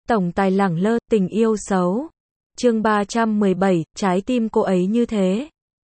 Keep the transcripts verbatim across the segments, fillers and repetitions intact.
Tổng tài lẳng lơ, tình yêu xấu. Chương ba trăm mười bảy, trái tim cô ấy như thế.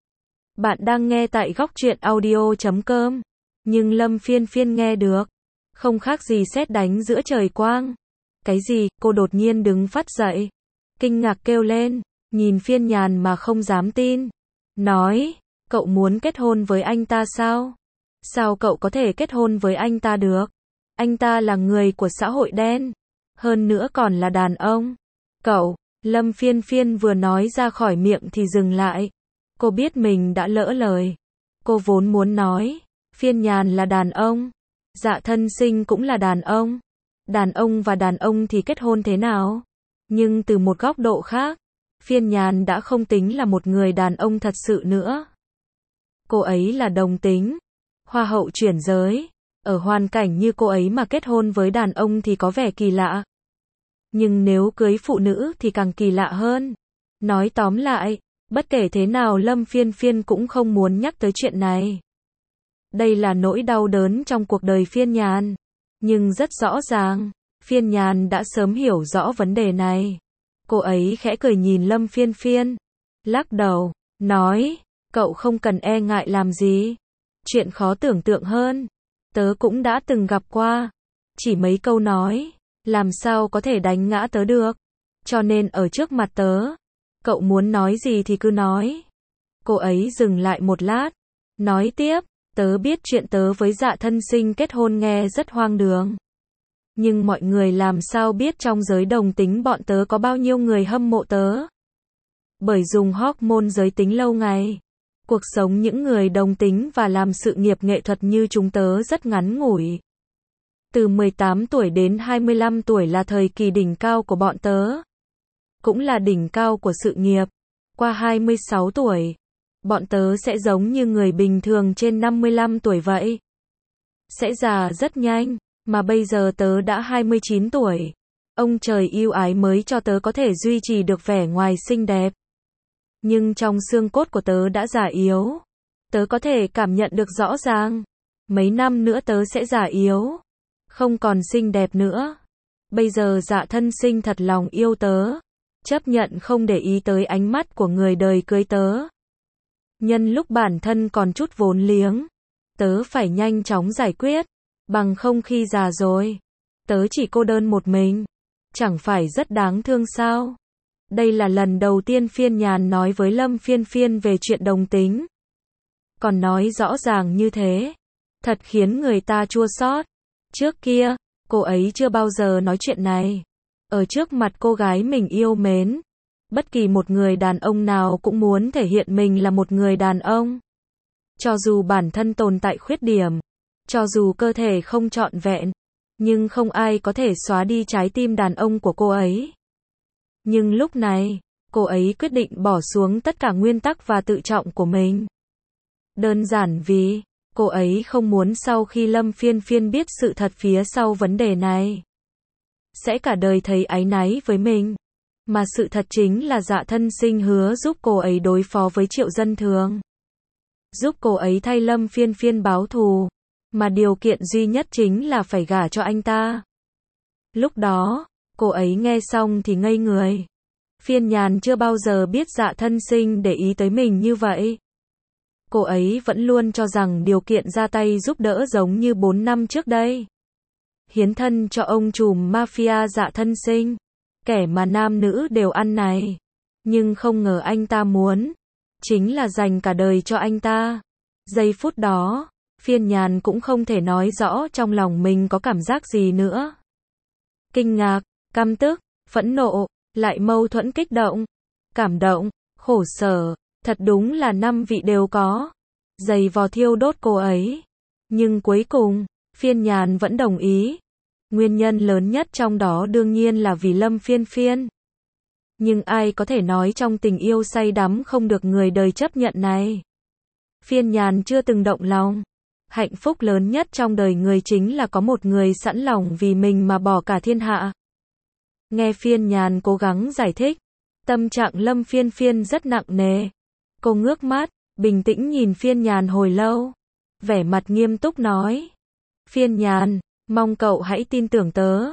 Bạn đang nghe tại góc truyện audio chấm com. Nhưng Lâm Phiên Phiên nghe được. Không khác gì sét đánh giữa trời quang. Cái gì? Cô đột nhiên đứng phát dậy. Kinh ngạc kêu lên. Nhìn Phiên Nhàn mà không dám tin. Nói, cậu muốn kết hôn với anh ta sao? Sao cậu có thể kết hôn với anh ta được? Anh ta là người của xã hội đen. Hơn nữa còn là đàn ông. Cậu, Lâm Phiên Phiên vừa nói ra khỏi miệng thì dừng lại. Cô biết mình đã lỡ lời. Cô vốn muốn nói, Phiên Nhàn là đàn ông. Dạ Thân Sinh cũng là đàn ông. Đàn ông và đàn ông thì kết hôn thế nào? Nhưng từ một góc độ khác, Phiên Nhàn đã không tính là một người đàn ông thật sự nữa. Cô ấy là đồng tính, hoa hậu chuyển giới. Ở hoàn cảnh như cô ấy mà kết hôn với đàn ông thì có vẻ kỳ lạ. Nhưng nếu cưới phụ nữ thì càng kỳ lạ hơn. Nói tóm lại, bất kể thế nào Lâm Phiên Phiên cũng không muốn nhắc tới chuyện này. Đây là nỗi đau đớn trong cuộc đời Phiên Nhàn. Nhưng rất rõ ràng, Phiên Nhàn đã sớm hiểu rõ vấn đề này. Cô ấy khẽ cười nhìn Lâm Phiên Phiên, lắc đầu, nói, cậu không cần e ngại làm gì. Chuyện khó tưởng tượng hơn, tớ cũng đã từng gặp qua. Chỉ mấy câu nói, làm sao có thể đánh ngã tớ được. Cho nên ở trước mặt tớ, cậu muốn nói gì thì cứ nói. Cô ấy dừng lại một lát, nói tiếp, tớ biết chuyện tớ với Dạ Thân Sinh kết hôn nghe rất hoang đường. Nhưng mọi người làm sao biết trong giới đồng tính bọn tớ có bao nhiêu người hâm mộ tớ. Bởi dùng hormone giới tính lâu ngày, cuộc sống những người đồng tính và làm sự nghiệp nghệ thuật như chúng tớ rất ngắn ngủi. Từ mười tám tuổi đến hai mươi lăm tuổi là thời kỳ đỉnh cao của bọn tớ. Cũng là đỉnh cao của sự nghiệp. Qua hai mươi sáu tuổi, bọn tớ sẽ giống như người bình thường trên năm mươi lăm tuổi vậy. Sẽ già rất nhanh, mà bây giờ tớ đã hai mươi chín tuổi. Ông trời yêu ái mới cho tớ có thể duy trì được vẻ ngoài xinh đẹp. Nhưng trong xương cốt của tớ đã già yếu. Tớ có thể cảm nhận được rõ ràng. Mấy năm nữa tớ sẽ già yếu. Không còn xinh đẹp nữa. Bây giờ Dạ Thân Sinh thật lòng yêu tớ. Chấp nhận không để ý tới ánh mắt của người đời cưới tớ. Nhân lúc bản thân còn chút vốn liếng, tớ phải nhanh chóng giải quyết. Bằng không khi già rồi, tớ chỉ cô đơn một mình. Chẳng phải rất đáng thương sao? Đây là lần đầu tiên Phiên Nhàn nói với Lâm Phiên Phiên về chuyện đồng tính. Còn nói rõ ràng như thế, thật khiến người ta chua xót. Trước kia, cô ấy chưa bao giờ nói chuyện này. Ở trước mặt cô gái mình yêu mến, bất kỳ một người đàn ông nào cũng muốn thể hiện mình là một người đàn ông. Cho dù bản thân tồn tại khuyết điểm, cho dù cơ thể không trọn vẹn, nhưng không ai có thể xóa đi trái tim đàn ông của cô ấy. Nhưng lúc này, cô ấy quyết định bỏ xuống tất cả nguyên tắc và tự trọng của mình. Đơn giản vì, cô ấy không muốn sau khi Lâm Phiên Phiên biết sự thật phía sau vấn đề này, sẽ cả đời thấy áy náy với mình. Mà sự thật chính là Dạ Thân Sinh hứa giúp cô ấy đối phó với Triệu Dân Thường. Giúp cô ấy thay Lâm Phiên Phiên báo thù. Mà điều kiện duy nhất chính là phải gả cho anh ta. Lúc đó, cô ấy nghe xong thì ngây người. Phiên Nhàn chưa bao giờ biết Dạ Thân Sinh để ý tới mình như vậy. Cô ấy vẫn luôn cho rằng điều kiện ra tay giúp đỡ giống như bốn năm trước đây. Hiến thân cho ông trùm mafia Dạ Thân Sinh. Kẻ mà nam nữ đều ăn này. Nhưng không ngờ anh ta muốn, chính là dành cả đời cho anh ta. Giây phút đó, Phiên Nhàn cũng không thể nói rõ trong lòng mình có cảm giác gì nữa. Kinh ngạc, căm tức, phẫn nộ, lại mâu thuẫn kích động, cảm động, khổ sở, thật đúng là năm vị đều có. Giày vò thiêu đốt cô ấy. Nhưng cuối cùng, Phiên Nhàn vẫn đồng ý. Nguyên nhân lớn nhất trong đó đương nhiên là vì Lâm Phiên Phiên. Nhưng ai có thể nói trong tình yêu say đắm không được người đời chấp nhận này. Phiên Nhàn chưa từng động lòng. Hạnh phúc lớn nhất trong đời người chính là có một người sẵn lòng vì mình mà bỏ cả thiên hạ. Nghe Phiên Nhàn cố gắng giải thích, tâm trạng Lâm Phiên Phiên rất nặng nề. Cô ngước mắt, bình tĩnh nhìn Phiên Nhàn hồi lâu. Vẻ mặt nghiêm túc nói. Phiên Nhàn, mong cậu hãy tin tưởng tớ.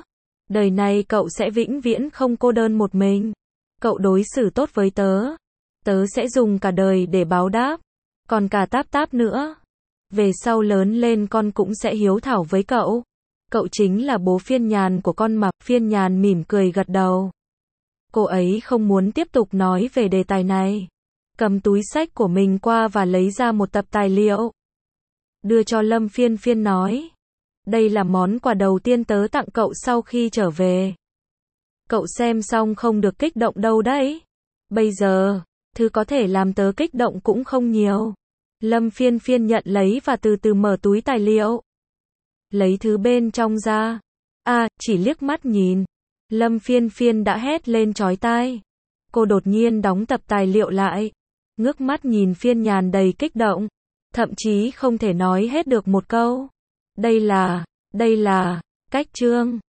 Đời này cậu sẽ vĩnh viễn không cô đơn một mình. Cậu đối xử tốt với tớ. Tớ sẽ dùng cả đời để báo đáp. Còn cả Táp Táp nữa. Về sau lớn lên con cũng sẽ hiếu thảo với cậu. Cậu chính là bố Phiên Nhàn của con mà. Phiên Nhàn mỉm cười gật đầu. Cô ấy không muốn tiếp tục nói về đề tài này. Cầm túi xách của mình qua và lấy ra một tập tài liệu. Đưa cho Lâm Phiên Phiên nói. Đây là món quà đầu tiên tớ tặng cậu sau khi trở về. Cậu xem xong không được kích động đâu đấy. Bây giờ, thứ có thể làm tớ kích động cũng không nhiều. Lâm Phiên Phiên nhận lấy và từ từ mở túi tài liệu. Lấy thứ bên trong ra. À, chỉ liếc mắt nhìn. Lâm Phiên Phiên đã hét lên chói tai. Cô đột nhiên đóng tập tài liệu lại. Ngước mắt nhìn Phiên Nhàn đầy kích động. Thậm chí không thể nói hết được một câu. Đây là, đây là, cách chương.